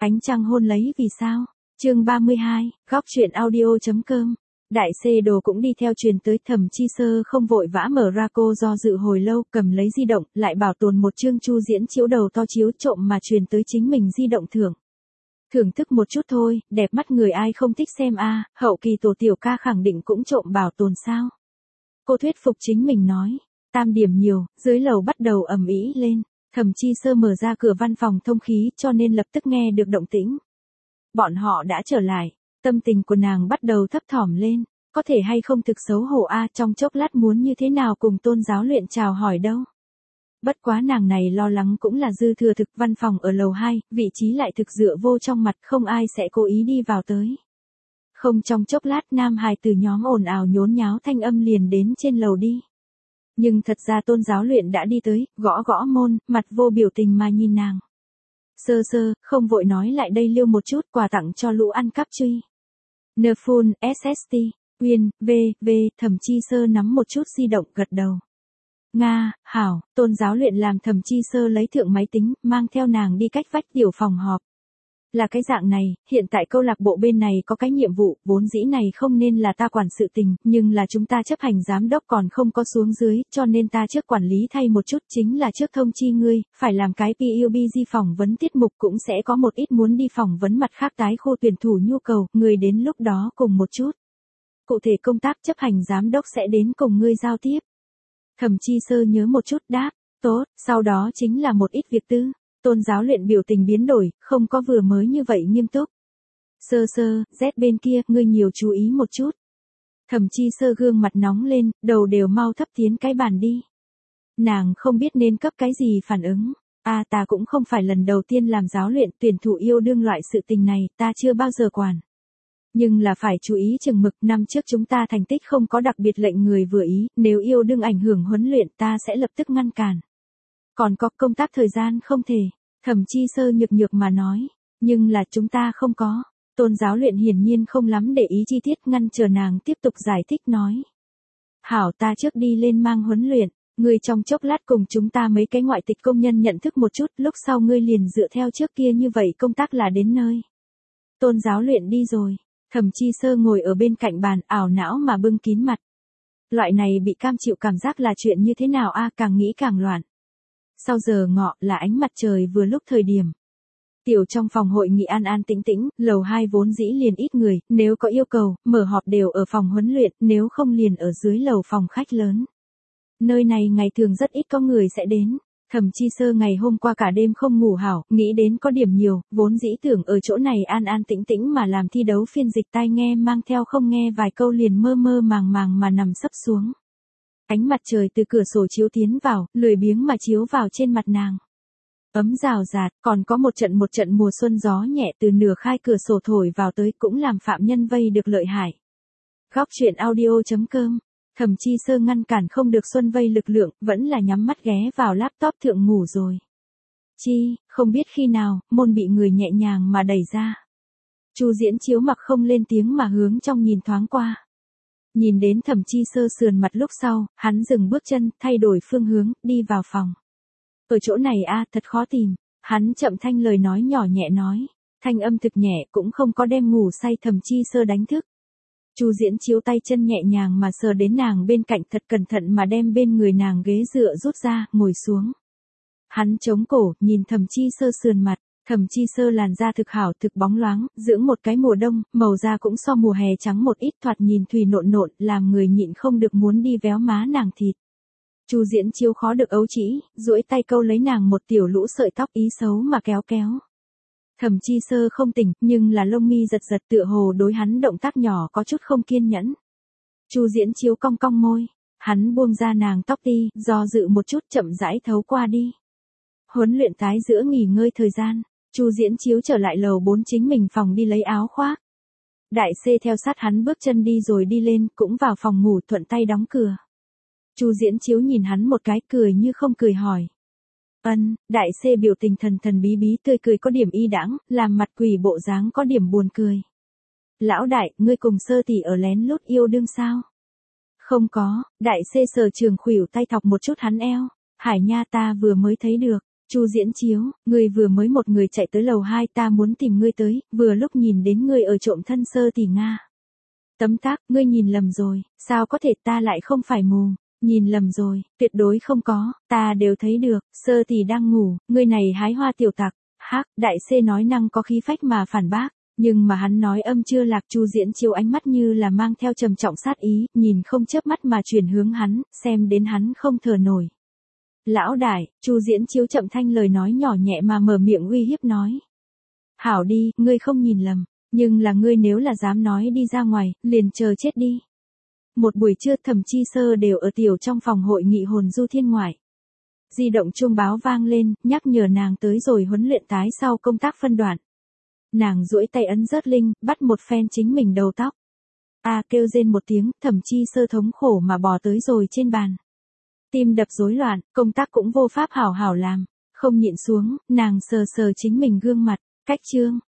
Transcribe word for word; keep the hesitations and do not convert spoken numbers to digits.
Ánh trăng hôn lấy vì sao? Chương ba mươi hai, góc truyện audio.com. Đại xê đồ cũng đi theo truyền tới. Thẩm Chi Sơ không vội vã mở ra, cô do dự hồi lâu, cầm lấy di động, lại bảo tồn một chương Chu Diễn chiếu đầu to chiếu trộm mà truyền tới chính mình di động thưởng. Thưởng thức một chút thôi, đẹp mắt người ai không thích xem a, hậu kỳ tổ tiểu ca khẳng định cũng trộm bảo tồn sao. Cô thuyết phục chính mình nói, tam điểm nhiều, dưới lầu bắt đầu ầm ĩ lên. Thẩm Chi Sơ mở ra cửa văn phòng thông khí cho nên lập tức nghe được động tĩnh. Bọn họ đã trở lại, tâm tình của nàng bắt đầu thấp thỏm lên, có thể hay không thực xấu hổ a, trong chốc lát muốn như thế nào cùng Tôn giáo luyện chào hỏi đâu. Bất quá nàng này lo lắng cũng là dư thừa, thực văn phòng ở lầu hai, vị trí lại thực dựa vô trong mặt, không ai sẽ cố ý đi vào tới. Không trong chốc lát nam hài từ nhóm ồn ào nhốn nháo thanh âm liền đến trên lầu đi. Nhưng thật ra Tôn giáo luyện đã đi tới, gõ gõ môn, mặt vô biểu tình mà nhìn nàng. Sơ sơ, không vội nói lại đây liêu một chút, quà tặng cho lũ ăn cắp truy. Nphone, ét ét tê, Uyên, V, V, Thẩm Chi Sơ nắm một chút di động gật đầu. Nga, hảo, Tôn giáo luyện làm Thẩm Chi Sơ lấy thượng máy tính, mang theo nàng đi cách vách tiểu phòng họp. Là cái dạng này, hiện tại câu lạc bộ bên này có cái nhiệm vụ, vốn dĩ này không nên là ta quản sự tình, nhưng là chúng ta chấp hành giám đốc còn không có xuống dưới, cho nên ta trước quản lý thay một chút, chính là trước thông chi ngươi, phải làm cái pê u bê giê phỏng vấn tiết mục, cũng sẽ có một ít muốn đi phỏng vấn mặt khác tái khu tuyển thủ nhu cầu, người đến lúc đó cùng một chút. Cụ thể công tác chấp hành giám đốc sẽ đến cùng ngươi giao tiếp. Thẩm Chi Sơ nhớ một chút đáp, tốt, sau đó chính là một ít việc tư. Tôn giáo luyện biểu tình biến đổi, không có vừa mới như vậy nghiêm túc. Sơ sơ, Z bên kia, ngươi nhiều chú ý một chút. Thẩm Chi Sơ gương mặt nóng lên, đầu đều mau thấp tiến cái bàn đi. Nàng không biết nên cấp cái gì phản ứng. A à, ta cũng không phải lần đầu tiên làm giáo luyện, tuyển thủ yêu đương loại sự tình này, ta chưa bao giờ quản. Nhưng là phải chú ý chừng mực, năm trước chúng ta thành tích không có đặc biệt lệnh người vừa ý, nếu yêu đương ảnh hưởng huấn luyện ta sẽ lập tức ngăn cản. Còn có công tác thời gian không thể, Thẩm Chi Sơ nhược nhược mà nói, nhưng là chúng ta không có. Tôn giáo luyện hiển nhiên không lắm để ý chi tiết, ngăn chờ nàng tiếp tục giải thích nói. Hảo, ta trước đi lên mang huấn luyện, ngươi trong chốc lát cùng chúng ta mấy cái ngoại tịch công nhân nhận thức một chút, lúc sau ngươi liền dựa theo trước kia như vậy công tác là đến nơi. Tôn giáo luyện đi rồi, Thẩm Chi Sơ ngồi ở bên cạnh bàn ảo não mà bưng kín mặt. Loại này bị cam chịu cảm giác là chuyện như thế nào a, càng nghĩ càng loạn. Sau giờ ngọ là ánh mặt trời vừa lúc thời điểm. Tiểu trong phòng hội nghị an an tĩnh tĩnh, lầu hai vốn dĩ liền ít người, nếu có yêu cầu, mở họp đều ở phòng huấn luyện, nếu không liền ở dưới lầu phòng khách lớn. Nơi này ngày thường rất ít có người sẽ đến. Thẩm Chi Sơ ngày hôm qua cả đêm không ngủ hảo, nghĩ đến có điểm nhiều, vốn dĩ tưởng ở chỗ này an an tĩnh tĩnh mà làm thi đấu phiên dịch tai nghe mang theo không nghe vài câu liền mơ mơ màng màng mà nằm sấp xuống. Ánh mặt trời từ cửa sổ chiếu tiến vào, lười biếng mà chiếu vào trên mặt nàng. Ấm rào rạt, còn có một trận một trận mùa xuân gió nhẹ từ nửa khai cửa sổ thổi vào tới, cũng làm phạm nhân vây được lợi hại. Góc truyện audio.com. Thẩm Chi Sơ ngăn cản không được xuân vây lực lượng, vẫn là nhắm mắt ghé vào laptop thượng ngủ rồi. Chi, không biết khi nào, môn bị người nhẹ nhàng mà đẩy ra. Chu Diễn chiếu mặc không lên tiếng mà hướng trong nhìn thoáng qua. Nhìn đến Thẩm Chi Sơ sườn mặt lúc sau, hắn dừng bước chân, thay đổi phương hướng, đi vào phòng. Ở chỗ này a, thật khó tìm. Hắn chậm thanh lời nói nhỏ nhẹ nói, thanh âm thực nhẹ, cũng không có đem ngủ say Thẩm Chi Sơ đánh thức. Chu Diễn chiếu tay chân nhẹ nhàng mà sờ đến nàng bên cạnh, thật cẩn thận mà đem bên người nàng ghế dựa rút ra, ngồi xuống. Hắn chống cổ, nhìn Thẩm Chi Sơ sườn mặt. Thẩm Chi Sơ làn da thực hảo, thực bóng loáng, dưỡng một cái mùa đông, màu da cũng so mùa hè trắng một ít, thoạt nhìn thùy nộn nộn, làm người nhịn không được muốn đi véo má nàng thịt. Chu Diễn chiếu khó được ấu trĩ, duỗi tay câu lấy nàng một tiểu lũ sợi tóc, ý xấu mà kéo kéo. Thẩm Chi Sơ không tỉnh, nhưng là lông mi giật giật, tựa hồ đối hắn động tác nhỏ có chút không kiên nhẫn. Chu Diễn chiếu cong cong môi, hắn buông ra nàng tóc ti, do dự một chút chậm rãi thấu qua đi. Huấn luyện tái giữa nghỉ ngơi thời gian, Chu Diễn chiếu trở lại lầu bốn chính mình phòng đi lấy áo khoác. Đại C theo sát hắn bước chân đi rồi đi lên, cũng vào phòng ngủ thuận tay đóng cửa. Chu Diễn chiếu nhìn hắn một cái, cười như không cười hỏi. Ân, Đại C biểu tình thần thần bí bí, tươi cười có điểm y đãng, làm mặt quỷ bộ dáng có điểm buồn cười. Lão đại, ngươi cùng Sơ tỷ ở lén lút yêu đương sao? Không có. Đại C sờ trường khuỷu tay thọc một chút hắn eo. Hải nha, ta vừa mới thấy được. Chu Diễn Chiếu, ngươi vừa mới một người chạy tới lầu hai, ta muốn tìm ngươi tới, vừa lúc nhìn đến ngươi ở trộm thân Sơ tỷ Nga. Tấm tắc, ngươi nhìn lầm rồi, sao có thể, ta lại không phải mù. Nhìn lầm rồi, tuyệt đối không có, ta đều thấy được, Sơ tỷ đang ngủ, ngươi này hái hoa tiểu tặc. Hắc, đại C nói năng có khí phách mà phản bác, nhưng mà hắn nói âm chưa lạc. Chu Diễn Chiếu ánh mắt như là mang theo trầm trọng sát ý, nhìn không chớp mắt mà chuyển hướng hắn, xem đến hắn không thở nổi. Lão đại, Chu Diễn Chiếu chậm thanh lời nói nhỏ nhẹ mà mở miệng uy hiếp nói. Hảo đi, ngươi không nhìn lầm, nhưng là ngươi nếu là dám nói đi ra ngoài, liền chờ chết đi. Một buổi trưa Thẩm Chi Sơ đều ở tiểu trong phòng hội nghị hồn du thiên ngoại. Di động chuông báo vang lên, nhắc nhở nàng tới rồi huấn luyện tái sau công tác phân đoạn. Nàng duỗi tay ấn rớt linh, bắt một phen chính mình đầu tóc. A à, kêu rên một tiếng, Thẩm Chi Sơ thống khổ mà bò tới rồi trên bàn. Tim đập rối loạn, công tác cũng vô pháp hảo hảo làm, không nhịn xuống, nàng sờ sờ chính mình gương mặt, cách chương,